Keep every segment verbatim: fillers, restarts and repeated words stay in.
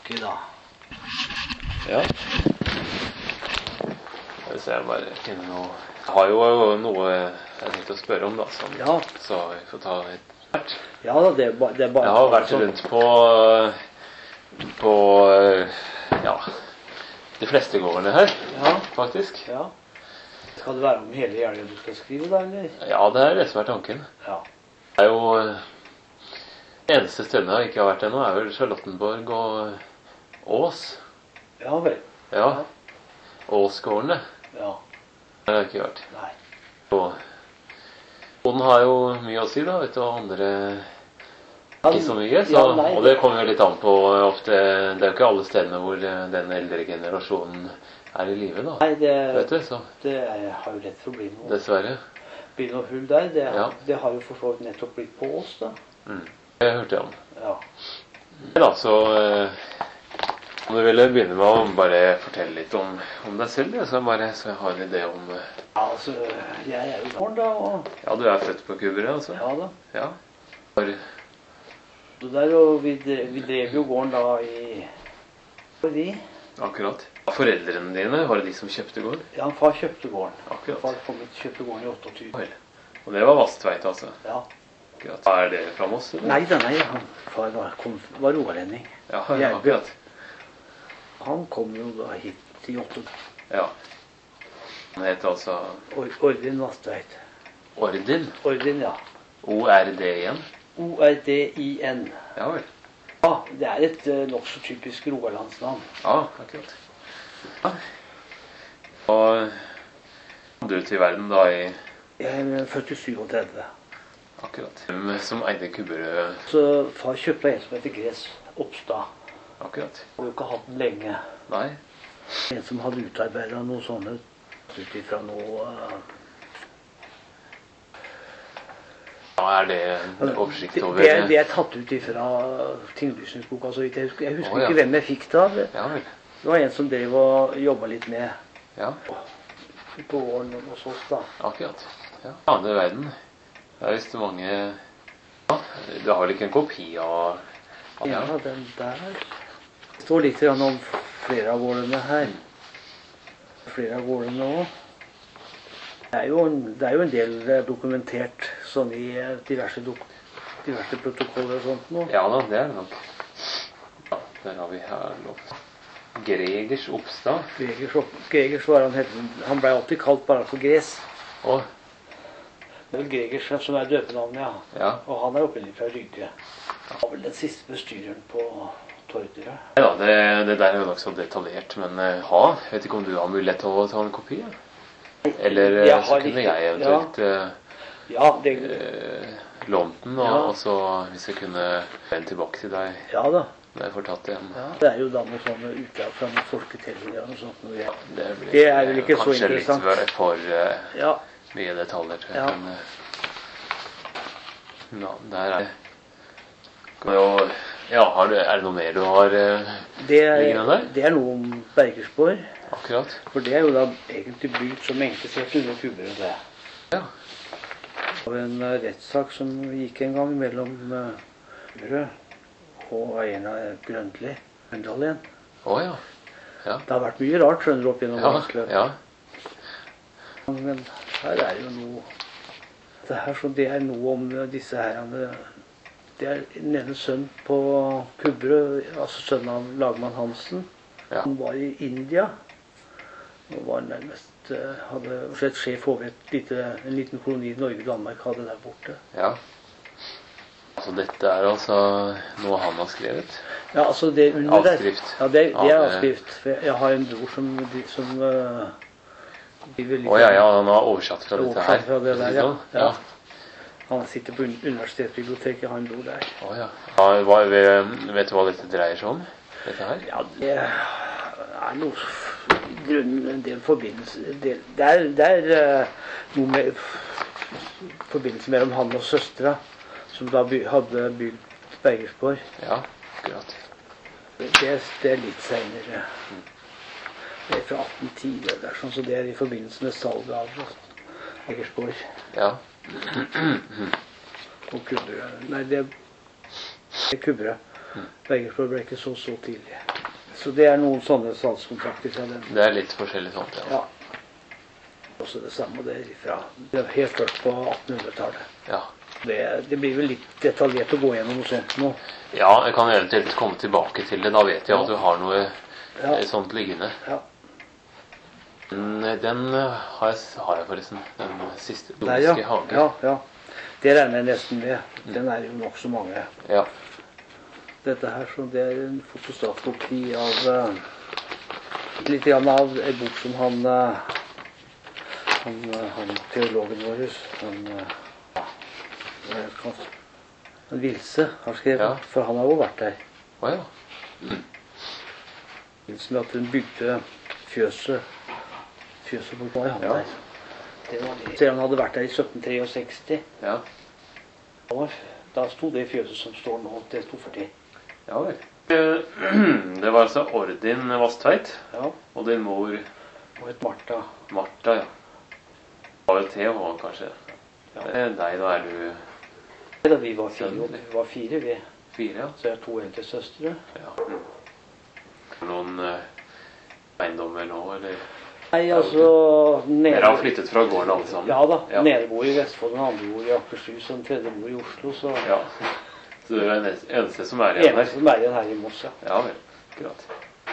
tanke da. Ja. Hvis jeg bare finner noe... Jeg har jo noe jeg tenkte å spørre om da, som, Ja. så vi får ta et hvert. Ja da, det er, ba, det er bare... Jeg har vært rundt på, på, ja, de fleste gårdene her, Ja. faktisk. Ja. Skal det være om hele hjelgen du skal skrive da, eller? Ja, det er det som er tanken. Ja. Det er jo... Eneste stedet jeg ikke har vært ennå er vel Charlottenborg og Ås. Ja vel. Ja, Åsgårdene. Ja. Det har jeg ikke vært. Nei. Og den har jo mye å si da, vet du, og andre ikke så mye. Så, Ja, nei, og det kommer jo litt an på ofte, det er jo ikke alle stedene hvor den eldre generasjonen er i live da. Nei, det, Vet du, så det er, har jo lett for å bli noe, dessverre. bli noe hull der. Det, Ja. det har jo for så vidt nettopp blitt på oss da. Mm. Det hørte jeg om. Ja. Da, så eh, om du ville begynne med å bare fortelle litt om, om deg selv, så, bare, så jeg har en idé om... eh, Ja, altså, jeg er jo barn da, og... Ja, du er født på Kuberøy, altså? Ja da. Ja. For, Så der, og vi, drev- vi drev jo gården da i... Fordi, akkurat. Foreldrene dine, var det de som kjøpte gården? ja, far kjøpte gården. Akkurat. Far kom hit, kjøpte gården i åttiåtte. Vel. Og det var Vastveit, altså? Ja. Akkurat. Er det fra Moss, eller? Nei da, nei, han far var, kom, var rogalending. Ja, Jeg- akkurat. Han kom jo da hit i åtte. Ja. Han heter altså Or- Ordin Vastveit. Ordin. Ordin, ja. O R D igjen. O R D I N. Ja vel. Ja, det er et uh, nok så typisk rogalandsnavn. Ja, akkurat. Ja. Og kom du til verden da i... Jeg er født i syvogtredve. Akkurat. Hvem som eide Kuberøy? Så far kjøpte en som heter Gres Oppstad. Akkurat. Og vi har ikke hatt den lenge. Nei. En som hadde utarbeidet noe sånne ut ifra noe... Uh, Ja, er det en oversikt over... det, det, det er tatt ut ifra tinglysningsboka, så vidt jeg husker. Jeg husker Å, ja. ikke hvem jeg fikk det av. Ja vel. Det var en som drev og jobbet litt med Ja, på åren hos oss da. akkurat. Ja, andre verden. Det er visst mange... Ja, du har vel ikke en kopi av... av Ja, den der. Det står litt grann om flere av gårdene her. Flere av gårdene også. Det er jo en, det er jo en del eh, dokumentert sånn i eh, diverse, dok, diverse protokoller og sånt nå. Ja da, det er det nok. Ja, der har vi her lov. Gregers Oppstad. Gregers, opp, Gregers var han, het- han ble alltid kalt bare for Gres. Å, Det er vel Gregers som er døpenavnet, ja. ja. Og han er opprinnelig fra Rygge. Han var vel den siste bestyreren på Torderød. Ja, det, det der er jo nok så detaljert, men eh, ha, vet ikke om du har mulighet til å ta en kopi? Ja? Eller eh, Jeg så har kunne ikke- jeg eventuelt eh, Ja, det, eh, lånt den, og, Ja. og så hvis jeg kunne vende tilbake til deg ja da. når jeg får tatt det igjen. Ja. Det er jo da noe sånne utdrag fra noen folketellinger og noe sånt. Noe. Ja. Det, blir, Det er vel ikke så kanskje interessant. litt for- for eh, Ja, mye detaljer, tror jeg. Ja. Men, eh, ja, der er det. Kan jo, ja, har du, er det noe mer du har eh, det er, liggende der? det er noe om Bergersborg. Akkurat. For det er jo da egentlig bygd som enkesett under Kuberøy. Det Ja. var en uh, rettssak som gikk en gang mellom uh, Kuberøy og Eierne Grøndli, Grøndal igjen. Å ja. Ja. Det har vært mye rart, skjønner du, opp gjennom Ja, årens løp. ja. Men her er jo noe det, her, så det er noe om uh, disse her uh, det er den ene sønn på Kuberøy, altså sønnen av lagmann Hansen. Ja. Han var i India og var nærmest uh, hadde vært sjef over et lite, en liten koloni i Norge og Danmark hadde der borte. Ja. Så dette er altså noe han har skrevet? Ja, altså det under der. Avskrift. Ja, det, det er Av, eh, avskrift. For jeg, jeg har en bror som, som uh, driver litt- Å ja, ja, han har oversatt fra dette her. Oversatt fra det der, ja. ja. Ja. Han sitter på un- universitetsbiblioteket, han bor der. Å ja. Ja, hva, vet du hva dette dreier seg om? Dette her? Ja, det er noe i grunnen en del forbindelse. Det, det er, det er uh, noe med forbindelse mellom han og søstera, som da by, hadde bygd Bergersborg. Ja, akkurat. Det, det er litt senere. Det er fra atten ti, det der, sånn, så det er i forbindelse med salget av Bergersborg. Ja. Og Kuberøy. Nei, det er Kuberøy. Bergersborg ble ikke så så tidlig. Så det er noen sånne salgskontrakter fra den. Det er litt forskjellig sånt, ja. Ja. Også det samme der fra. Det er helt først på attenhundretallet. Ja. Det, det blir vel litt detaljert å gå gjennom noe sånt nå. Ja, jeg kan eventuelt komme tilbake til det. Da vet jeg Ja. at du har noe Ja. eh, sånt liggende. Ja. Den, den eh, har, jeg, har jeg forresten. Den siste Der, ja. Doriske hage. Ja, ja. Det regner jeg nesten med. Den er jo nok så mange. Ja. Dette her, så det er en fotostatkopi av uh, litt grann av en bok som han uh, han, uh, han teologen vår, han uh, ja, hva er det han, han Vilse har skrevet, Ja. for han har jo vært der. Å ja. Vilsen at hun bygde fjøset fjøset på Kåre, han Ja. der. Det var det. Så han hadde vært der i sytten sekstitre. Ja. Da, var, da sto det fjøset som står nå, det sto for det. Ja vel. Eh, Det var altså Ordin Vastveit, Ja, og din mor og et Martha. Martha, ja. Det var vel Theo, kanskje. Ja. Eh, Deg, da er du Da vi var fire, vi var fire vi. fire, ja. Så jeg har to eldre søstre. Ja. Mm. Noen eh, eiendommer nå, eller? Nei, altså nede, Dere har flyttet fra gården alle sammen? Ja da. Ja. Den ene bor i Vestfold, den andre bor i Akershus, og den tredje bor i Oslo. Så Ja. Så du er den eneste som er igjen eneste her? som er igjen her i Moss, ja. Ja vel. Greit.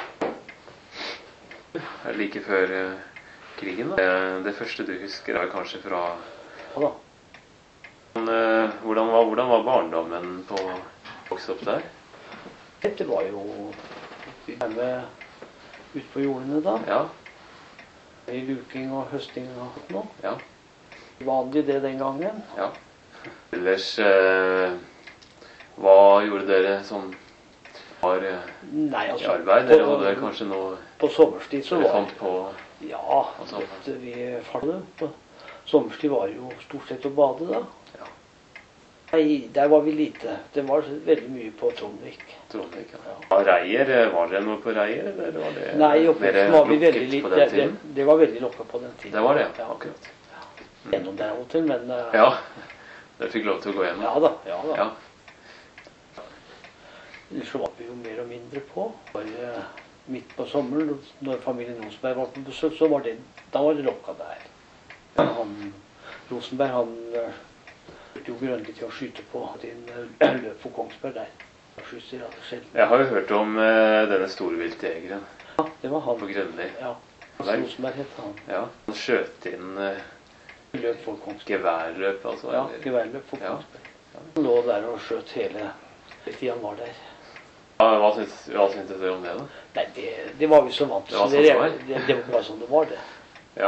Er det like før eh, krigen, da? Eh, Det første du husker er kanskje fra Ja da. Men, eh, hvordan, var, hvordan var barndommen på vokse opp der? Dette var jo vi var med ut på jordene da. Ja. I luking og høsting og noe. Ja. Vanlig det den gangen. Ja. Ellers eh, hva gjorde dere som var eh, Nei, i altså arbeid? Dere hadde kanskje noe på sommerstid så dere var fant på? Ja, Altså, dette vi fartet. På sommerstid var jo stort sett å bade da. Ja. Nei, der var vi lite. Det var veldig mye på Trondvik. Trondvik, ja. Ja. Var Reier, eh, var dere noe på Reier? Eller var det Nei, mer oppveksten var vi lukket veldig lite. på Det, den det, tiden? det var veldig lokket på den tiden. Det var det, Ja. akkurat. Gjennom der av og til, men eh, Ja, dere fikk lov til å gå gjennom? ja da. Ja da. Ja. Ellers så var vi jo mer og mindre på. Bare eh, midt på sommeren, når familien Rosenberg var på besøk, så var det, da var det lokka der. Han, Rosenberg, han eh, brukte jo Grønli til å skyte på din eh, løp på Kongsberg der. Skyter, ja, sjelden. Jeg har jo hørt om eh, denne storviltjegeren Ja, det var han. på Grønli. Ja, Nei. Rosenberg het han. Ja. Han skjøt inn eh, Løp for Kongsberg. geværløp, altså? Ja, eller? geværløp for Ja. Kongsberg. Han lå der og skjøt hele tiden han var der. Ja, hva syns, hva syntes dere om det, da? Nei, det, det var vi så vant til. Det var så sånn det var. det, det var bare sånn det var, det. Ja.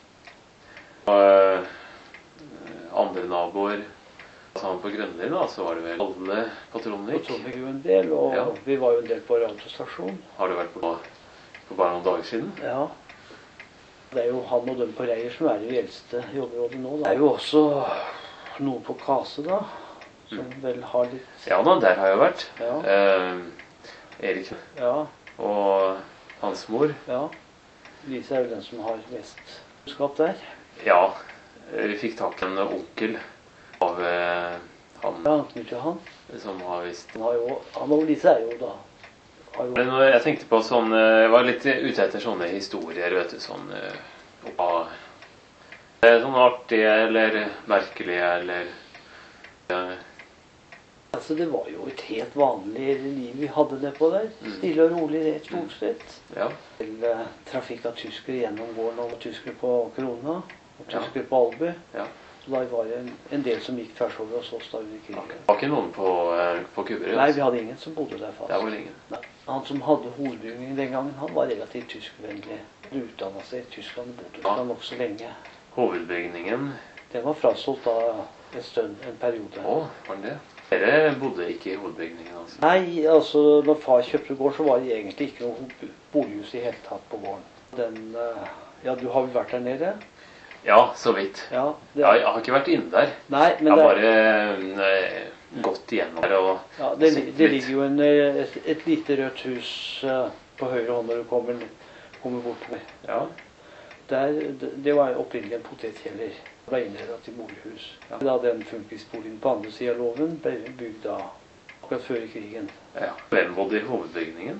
Og eh, andre naboer sammen på Grønli, da, så var det vel alle på Og Trondvik. Trondvik jo en del, og Ja. vi var jo en del på radiostasjon. Har du vært på for bare noen dager siden? Ja. Det er jo han og dem på Reier som er de eldste i området nå. Da. Det er jo også noen på Kase, da, som vel har litt Ja da, der har jeg vært. Ja. Eh, Erik Ja, og hans mor. ja. Lise er jo den som har mest kunnskap der. Ja, vi fikk tak i en onkel av eh, han Ja, han Knut Johan. som har visst Han har jo, han og Lise er jo da har jo, Men når jeg tenkte på sånn eh, Jeg var litt ute etter sånne historier, vet du, sånn eh, av eh, sånn artige eller merkelige eller eh, altså det var jo et helt vanlig liv vi hadde nedpå der. Stille og rolig rett stort sett. Ja. Til eh, trafikk av tyskere gjennom gården, og tyskere på Krona, og Ja. tyskere på Alby. Ja. Så da var det en, en del som gikk tvers over hos oss da under krigen. Det var ikke noen på, eh, på Kubberud? Nei, vi hadde ingen som bodde der fast. Det var vel ingen. Nei. Han som hadde hovedbygningen den gangen, han var relativt tyskvennlig. Han utdannet seg i Tyskland og bodde Ja. der nok så lenge. Hovedbygningen? Den var frasolgt da en stund, en periode. Å, var den det? Dere bodde ikke i hovedbygningen, altså? Nei, altså når far kjøpte gård, så var det egentlig ikke noe bolighus i hele tatt på gården. Den, eh, ja, du har vel vært der nede? Ja, så vidt. Ja. Det, Ja, jeg har ikke vært inne der. nei, Jeg men har det, bare eh, gått igjennom der og ja, det, sett det litt. ligger jo en, eh, et, et lite rødt hus eh, på høyre hånd når du kommer, kommer bort. Ja. Der, det, det var opprinnelig en potetkjeller. Det ble innredet til bolighus. Ja. Da den funkisboligen på andre siden av låven ble bygd da akkurat før i krigen. ja. Hvem bodde i hovedbygningen?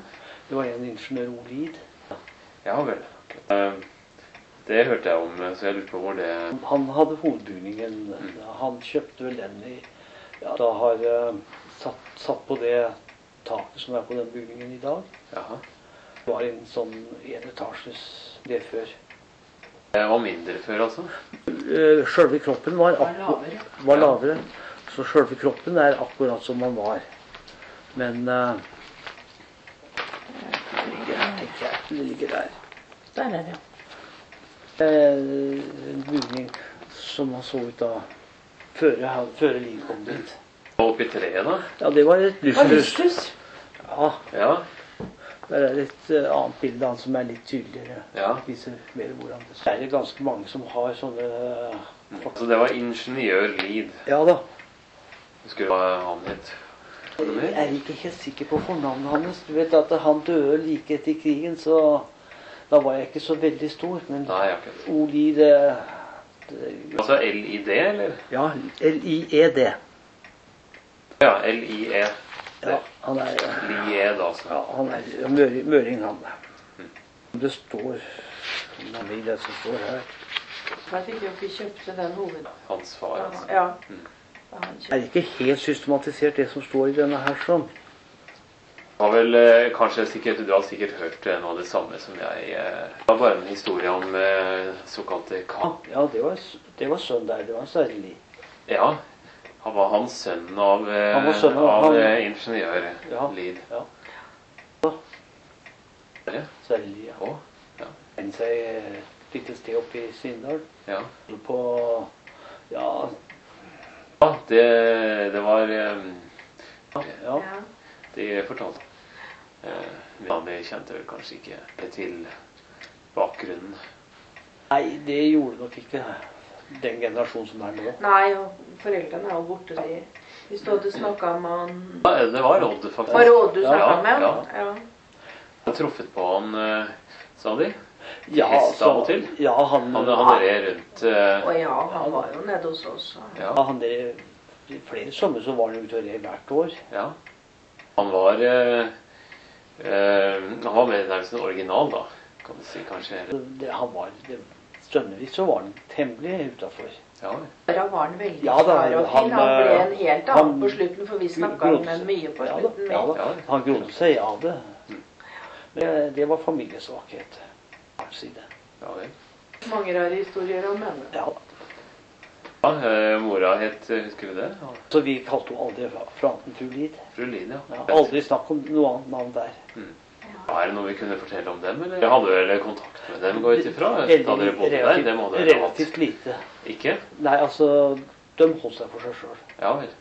Det var en ingeniør Olid. Ja vel. Eh, Det hørte jeg om, så jeg lurte på hvor det... Han hadde hovedbygningen. Mm. Han kjøpte vel den i... Ja, da har uh, satt, satt på det taket som er på den bygningen i dag. Jaha. Det var en sånn enetasjes det før. Det var mindre før, altså? Uh, Selve kroppen var, Var lavere. var lavere. Så selve kroppen er akkurat som man var. Men... Uh, det ligger her, tenker jeg. Det ligger der. Der er det, ja. En bygning som man så ut da før, før livet kom dit. Og oppi treet da? Ja, det var et Det var lysthus. lysthus. Ja. Ja, det er et uh, annet bilde han som er litt tydeligere. Ja. Viser mer hvordan det er. Det er ganske mange som har sånne... Uh, Så det var ingeniør Lid. ja da. Husker du hva han het? Jeg er ikke helt sikker på fornavnet hans. Du vet at han døde like etter krigen, så da var jeg ikke så veldig stor. Men Nei, akkurat. Oli, det, det... Altså L I D, eller? Ja, L I E D. Ja, L I E. Ja, han er... Lie da, altså. Ja, han er møring, møring han. Det står navnet i det som står her. Jeg fikk jo ikke kjøpt den hoved. Hans far, altså. Ja. Mm. Da han Det kjøpte. er ikke helt systematisert det som står i denne her sånn. Har vel eh, kanskje sikkert, du har sikkert hørt eh, noe av det samme som jeg. Eh, det var bare en historie om eh, såkalte K. Ja, det var, det var sønn der, det var særlig. Ja, han var hans sønn av, eh, Han var sønn av- av han- eh, ingeniør Ja. Lid. Ja. Det? Særlig, ja. Å, ja. En seg et lite sted oppe i Svindal. Ja. På, ja, Ja, det, det var eh, ja. Ja. De fortalte. Eh, men vi kjente vel kanskje ikke til bakgrunnen. Nei, det gjorde nok ikke den generasjonen som er nå. Nei, og foreldrene er jo borte. De. Vi stod og snakket med han... Ja, det var Odd, faktisk. Var det Odd du Ja, snakket med? ja. Ja. Jeg har truffet på han, eh, sa de. Ja, Hest av og til. Ja, han, Han, han red rundt. eh, Og ja, han var jo nede hos oss. så- ja, ja, han det, i flere sommer så var han ute og red hvert år. ja. Han var eh, eh, Han var mer nærmest en original, da, kan du si, kanskje. Det, han var, det, Stønnevis så var han temmelig utenfor. Ja, Da var han veldig Ja, da, klar og han, fin. Han ble en eh, helt han- annen på slutten, for vi snakket om den mye på Ja da, slutten. ja med. da. Ja. Han grodde seg av det. Men det, det var familiesvakhet. Si det. ja vel. Mange rare historier om henne. Ja. Ja, eh, mora het, eh, husker du det? Så vi kalte henne aldri Frantenfugl Lid. Fru Lid, ja. Ja, aldri snakk om noe annet navn der. Er det noe vi kunne fortelle om dem, eller? Jeg hadde vel kontakt med dem, går ut ifra? Da dere bodde der, relativt, det må dere ha hatt. relativt lite. Ikke? Nei, altså, de holdt seg for seg sjøl. Ja vel.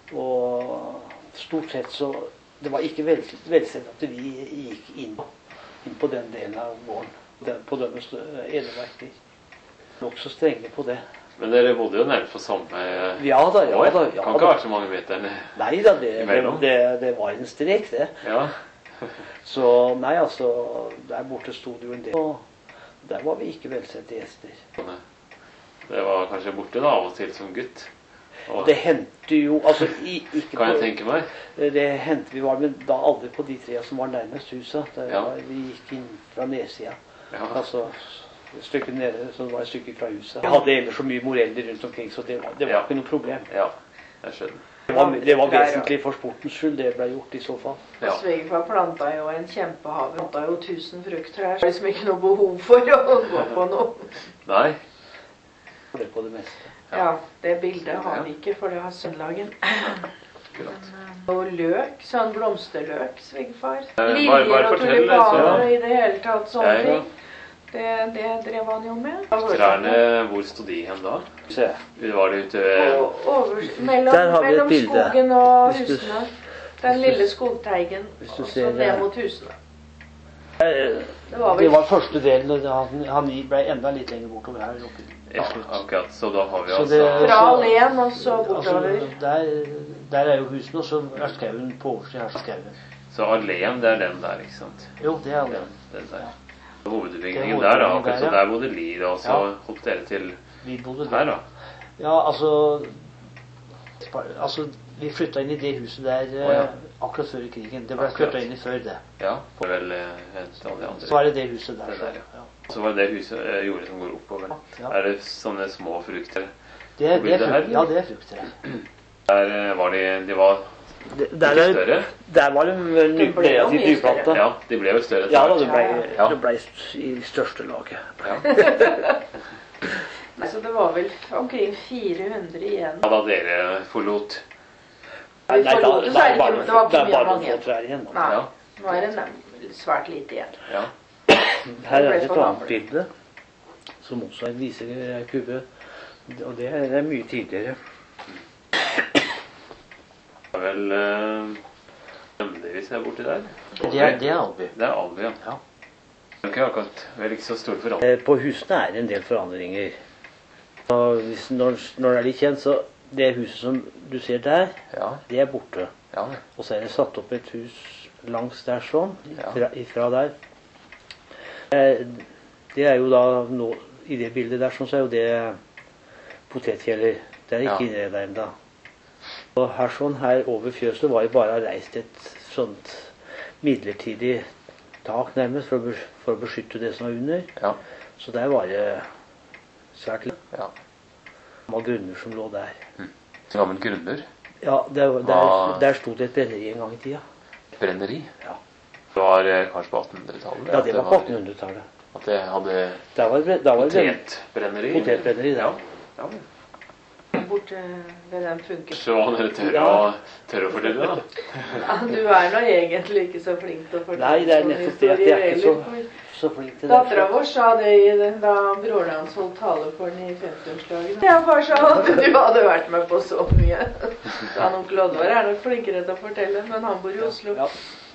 Og stort sett så Det var ikke vel, velsett at vi gikk inn, inn på den delen av gården. Den, på deres eneverker. Nokså strenge på det. Men dere bodde jo nærmest på samme Ja da, ja år. da. Ja, Kan ikke da. være så mange meter ned. Nei da, det, det, Imellom. det, det var en strek, det. Ja. Så nei, altså, der borte sto det jo en del. Og der var vi ikke velsette gjester. Det var kanskje borte da, av og til som gutt. Og, Det hendte jo altså i, ikke kan jeg på, tenke meg. Det hendte vi var, men da aldri på de tre som var nærmest huset. Det Ja. var, vi gikk inn fra nedsida. Ja. Altså et stykke nede, så det var et stykke fra huset. Jeg hadde ellers så mye moreller rundt omkring, så det var, det var Ja. ikke noe problem. Ja, jeg skjønner. Det var, det var vesentlig for sportens skyld, det ble gjort i så fall. Ja. Svigerfar planta jo en kjempehave. Planta jo tusen frukttrær. Det er liksom ikke noe behov for å gå på noe. Nei. For det på det meste. Ja, det bildet har vi ikke, for det har søndagen. Akkurat. Og løk, sånn blomsterløk, svigerfar. bare- bare Liljer og fortell, tulipaner så- og i det hele tatt sånne Ja, ja. ting. Det, det drev han jo med. Trærne, hvor stod de hen da? Se. Var det ute ved Og over, mellom, Der har vi et mellom bilde. skogen og Hvis du- husene. Den lille skogteigen. Hvis du Og ser så det. ned mot husene. Eh, Det var Det vel var første delen, og han, han ble enda litt lenger bortover her oppe. Ja, akkurat. Så da har vi Så altså det- fra alene og så Altså, bortover. der, der er jo husene, og så er skauen på oversiden her. Skauen. Så alleen, det er den der, ikke sant? Jo, det er Den, det. den der. Hovedbygningen Det er der, da. hovedbygningen Akkurat, der, så ja. der bodde Lid, og så Ja. holdt dere til Vi bodde her, der. da. Ja, altså Altså, vi flytta inn i det huset der Å, ja. akkurat før krigen. Det ble Akkurat. flytta inn i før det. Ja, det var vel eh, et av de andre. Så er det det huset der. Det der, så, ja. ja. Så var det det huset eh, jordet som går oppover. Ja. Er det sånne små frukter? Det, er- det er Blir det her, frukt, ja, det er frukter. Der eh, var de, de var Det- ikke Der, er, større. der var de vel De ble jo relativt mye større. nyplanta. Ja, de ble jo større. Ja da, etter det ble, Ja, ja. det ble i største laget. Ja. Nei, så det var vel omkring fire hundre igjen. Ja, da dere forlot. Vi forlot det, så er det ikke- det var ikke det er mye bare mange. noen få trær igjen. nå. Nei, Ja. nå er det nem- svært lite igjen. Ja. Her Det er ble det et for annet gamle. bilde, som også viser ei kubbe. Og det er, det er mye tidligere. Det er vel uh, Dømde vi ser borti der. Det er, det er Alby. Det er Alby, ja. Ja. Det er ikke akkurat vel ikke så store forandringer. Eh, På husene er det en del forandringer. Og hvis, når, når det er litt kjent, så det huset som du ser der, Ja, det er borte. ja. Og så er det satt opp et hus langs der sånn, Ja. ifra, ifra der. Eh, Det er jo da nå, i det bildet der sånn, så er jo det potetkjeller. Det er ikke Ja. innredet ennå. Og her sånn, her over fjøset var jo bare reist et sånt midlertidig tak nærmest for å, bes- for å beskytte det som var under. Ja. Så der var det svært lite ja. grunner som lå der. Gammel grunnmur. Ja, der, der, Hva- der sto det et brenneri en gang i tida. Brenneri. Ja, Det var eh, kanskje på attenhundretallet. ja at det var på attenhundretallet. At det hadde Da var det, da var det brenn- potetbrenneri. potetbrenneri der. Ja. Ja. Borte ved den funker. Så hva dere tør, Ja. å, tør å fortelle, da? Ja, du er nå egentlig ikke så flink til å fortelle Nei, det er sånne nettopp det at jeg er ikke så, historier, så flink til Dattera det. vår sa det i den, da broren hans holdt tale for den i femtiårsdagen. Ja, far sa at du hadde vært med på så mye. Så han onkel Oddvar er nok flinkere til å fortelle, men han bor i Oslo. Ja.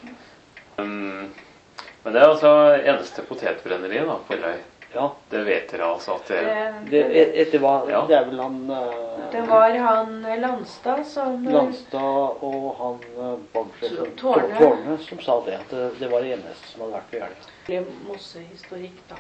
Um, men det er altså eneste potetbrenneriet da, på Eløy. Ja, Det vet dere altså at det Det, det, et- etter hva, Ja. det er vel han eh, det var han Landstad som Landstad og han uh, banksjefen Tårne. Tårne som sa det, at det, det var det eneste som hadde vært på Jeløya. ble mossehistorikk, da.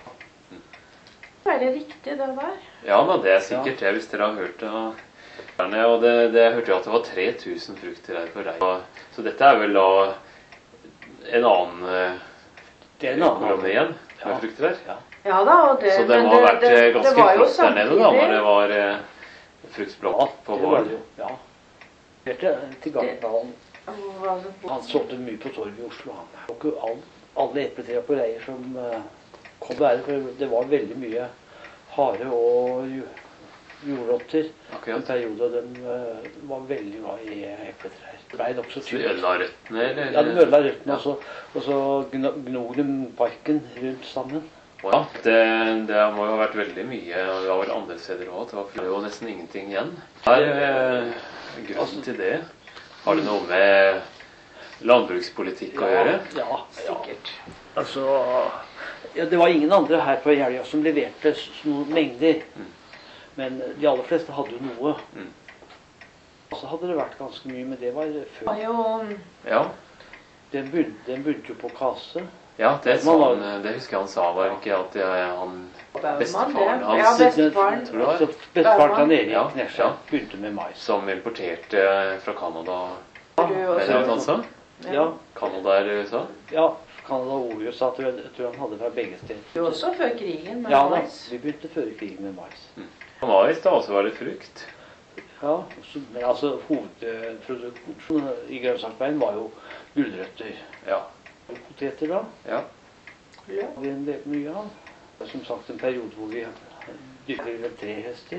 Er det riktig, det der? Ja, men det er sikkert det, hvis dere har hørt det. Og det, det, jeg hørte jo at det var tre tusen frukter her på Rein. Så dette er vel da en annen eh, Det er en annen kolonne igjen med Ja. frukter her. Ja. Ja da, og det, Så det men må ha vært det, eh, det, ganske det var jo flott der nede da, når samtidig. det var eh, fruktblokk Ja, på det var våren. det jo. Ja. Helt til, til gangen da han, Hva det- han solgte mye på torget i Oslo. Han Det var ikke all, alle epletrær på Reier som uh, kom der, for det var veldig mye hare og jo- jordrotter. Akkurat. En periode de uh, var veldig glad i epletrær. Det ble nokså Så de tynt. ødela røttene, eller? Ja, de ødela røttene, Ja. og så, og så gno- gnog de barken rundt sammen. Ja, det, det må jo ha vært veldig mye. og Det var vel andre steder òg. Det var det var jo nesten ingenting igjen. Hva er eh, grunnen til det? Har det noe med landbrukspolitikk å gjøre? Ja, ja. Sikkert. Altså, ja, det var ingen andre her på Jeløya som leverte s- noen mengder. Mm. Men de aller fleste hadde jo noe. Mm. Og så hadde det vært ganske mye, men det var Det før. var jo Ja, Den begynte, den begynte jo på kase. ja det, sa Man var- han, det husker jeg han sa. Var ikke at jeg, han Baumann, bestefaren det. hans Ja, bestefaren. tror det var. Altså, bestefaren til Erik Ja, Nesje ja. begynte med mais. som importerte fra Canada. Du Vet også. du hva han sa? Ja, Canada eller U S A? ja Canada og O U S A tror jeg, jeg tror han hadde fra begge steder. Du også før krigen med Ja da, mais. vi begynte før krigen med mais. Mais, da også var det frukt. Ja, så, men altså hovedproduksjonen i grønnsaksveien var jo gulrøtter. Ja. Og poteter da, ja. Løk. har vi en del mye av. Det er som sagt en periode hvor vi dyrker vel tre hester.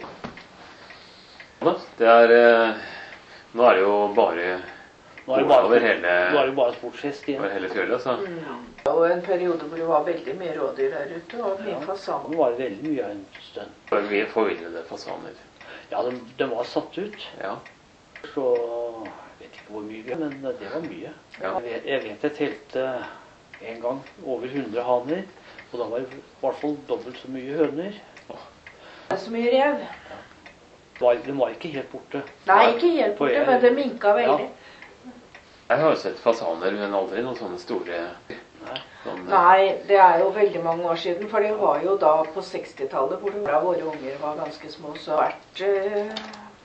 Da, Det er eh, Nå er det jo bare Nå er det Går bare, over hele- nå er det bare sportshest igjen. over hele fjøla, altså. Mm. Og en periode hvor det var veldig mye rådyr der ute, og mye Ja. fasan. Nå var det veldig mye av en stund. For mye forvillede fasaner. Ja, den, den var satt ut, Ja. så jeg vet ikke hvor mye, vi har, men det var mye. Ja. Jeg vet, jeg vet jeg telte en gang over hundre haner, og da var det i hvert fall dobbelt så mye høner. Det er så mye rev. Det var, den var ikke helt borte. Nei, ikke helt På- borte, men det minka veldig. Jeg har jo sett fasaner, men aldri noen sånne store Nei. sånne, Nei, det er jo veldig mange år siden, for det var jo da på sekstitallet, hvor det var våre unger var ganske små, så vært eh,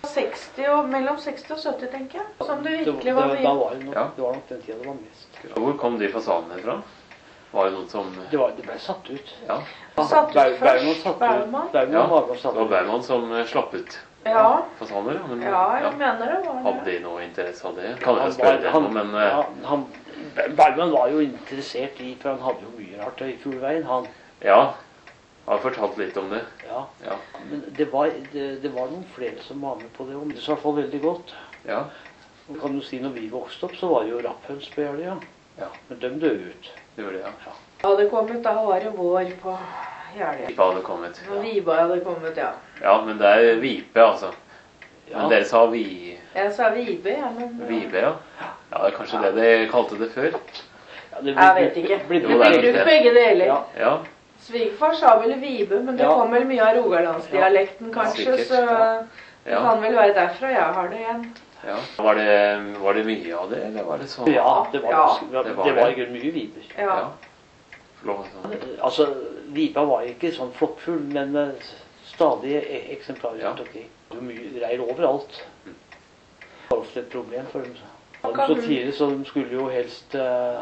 seksti og mellom seksti og sytti, tenker jeg. Som det Det, virkelig var det, da mye. var det, nok, Ja. det var nok den tida det var mest. Hvor kom de fasanene fra? Var det noen som Det, var, det ble satt ut. Ja, Satt ut Bau- Baumann først. satt ut. Baumann. Baumann Ja, var med og det satt var ut. Baumann som eh, slapp ut Ja, fasaner. Men, ja, jeg mener det var Hadde det. de noe interesse av det? Kan Han jeg spørre var- dem han- om, men eh, ja, han, Baumann var jo interessert i, for han hadde jo mye rart i Fjordveien, han. ja. Jeg har fortalt litt om det. Ja. Ja. Men det var, det, det var noen flere som var med på det, og det så i hvert fall veldig godt. Ja. Man kan jo si når vi vokste opp, så var det jo rapphøns på Jeløya. Ja. Men de døde ut. Det gjorde det, ja. Da hadde kommet, da var det vår på Jeløya. Vipe hadde kommet. Når Viba hadde kommet, ja. Ja, men det er Vipe, altså. Ja. Men dere sa vi... Jeg sa Vibe, ja, men Vibe, ja. Ja, det er kanskje det de kalte det før. Ja, det Jeg vet ikke. blir- Det blir- Jo, det er blir det. brukt begge deler. Ja. Ja, Svigerfar sa vel Vibe, men det Ja. kom vel mye av rogalandsdialekten, kanskje, sikkert, så ja. det ja, kan vel være derfor jeg har det igjen. ja. Var det, var det mye av det, eller var det sånn? Ja, det var, Ja, ganske- det det var, var det var det. i grunnen mye viber. Ja. Ja. Flott, sånn. Altså, vipa var ikke sånn flokkfull, men eh, stadig e- eksemplarer Ja. rundt omkring. Det var mye reir overalt. Mm. Det var ofte et problem for dem. Hva De kan så du- tidlig, så de skulle jo helst eh,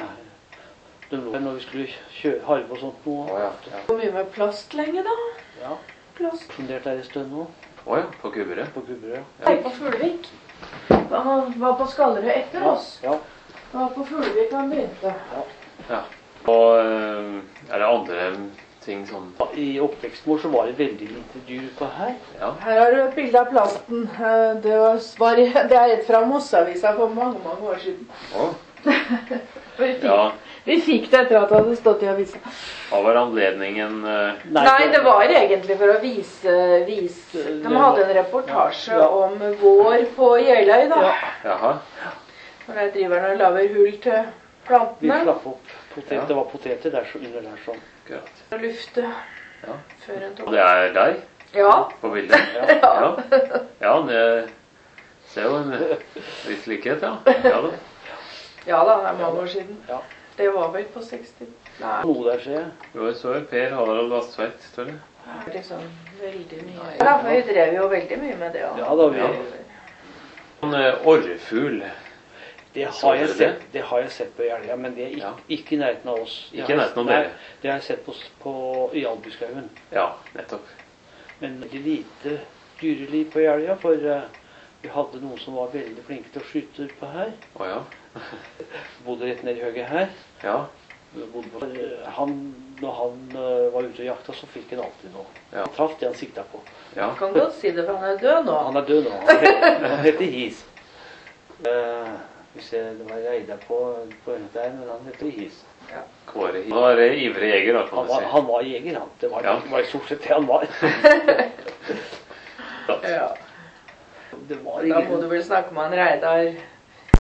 de lå når vi skulle kjøre harve og sånt noe. Å ja, ja. Hvor mye med plast lenge, da? Ja. Plast. Fundert der en stund nå, Å ja, på Kubberød. på Gubberød. Jeg på Fuglvik. Han var på Skallerød etter Ja, oss. ja. Han var på Fuglvik han begynte. Ja. Og eh, er det andre ting sånn... I oppveksten vår så var det veldig lite dyr på her. Ja, Her har du et bilde av plasten. Eh, Det, var, det er et fra Mossavisa for mange, mange år siden. Å, Vi fikk, ja. vi fikk det etter at det hadde stått i avisa. Hva var anledningen eh, Nei, det var egentlig for å vise, vise De hadde en reportasje Ja. om vår på Jeløy, da. Ja. Jaha. Og der driver han og lager hull til Vi plantene. slapp opp potet. Ja. Det var poteter der så under der sånn. Akkurat. Og lufte Ja. før en Og tok. det er deg Ja. på bildet? Ja. Ja. Ja, det ser jo en viss likhet, ja. Ja da. Ja da, det er mange år siden. Ja. Det var vel på seksti. Nei, Noe der, ser jeg. Jo, jeg så jo Per Harald Vastveit, står det. liksom veldig mye. Ja, for vi drev jo veldig mye med det. også. Ja, da, vi- Ja. En eh, orrefugl. Det Så har, jeg dere sett, det har jeg sett på Jeløya, men det er ikke, Ja. ikke i nærheten av oss. Det Ikke har i jeg- nærheten av nei, dere. Det har jeg sett på, s- på i Albuskauen. Ja, nettopp. Men de lite dyreliv på Jeløya, for eh, vi hadde noen som var veldig flinke til å skyte på her. Å ja. Bodde rett ned i høyet her. Ja. Bodde på, eh, han, når han eh, var ute og jakta, så fikk han alltid noe. Ja. Han traff det han sikta på. Ja. Jeg kan godt si det, for han er død nå. Han er død nå. Han het- Han heter His. Eh, vi ser, det var Reidar på, på der, men han heter His. Kåre. Han var eh, ivrig jeger, da, kan Han du var, si. han var jeger, han. Det var, Ja. det var stort sett det han var. Ja. Det var Da må ingen- du vel snakke med han Reidar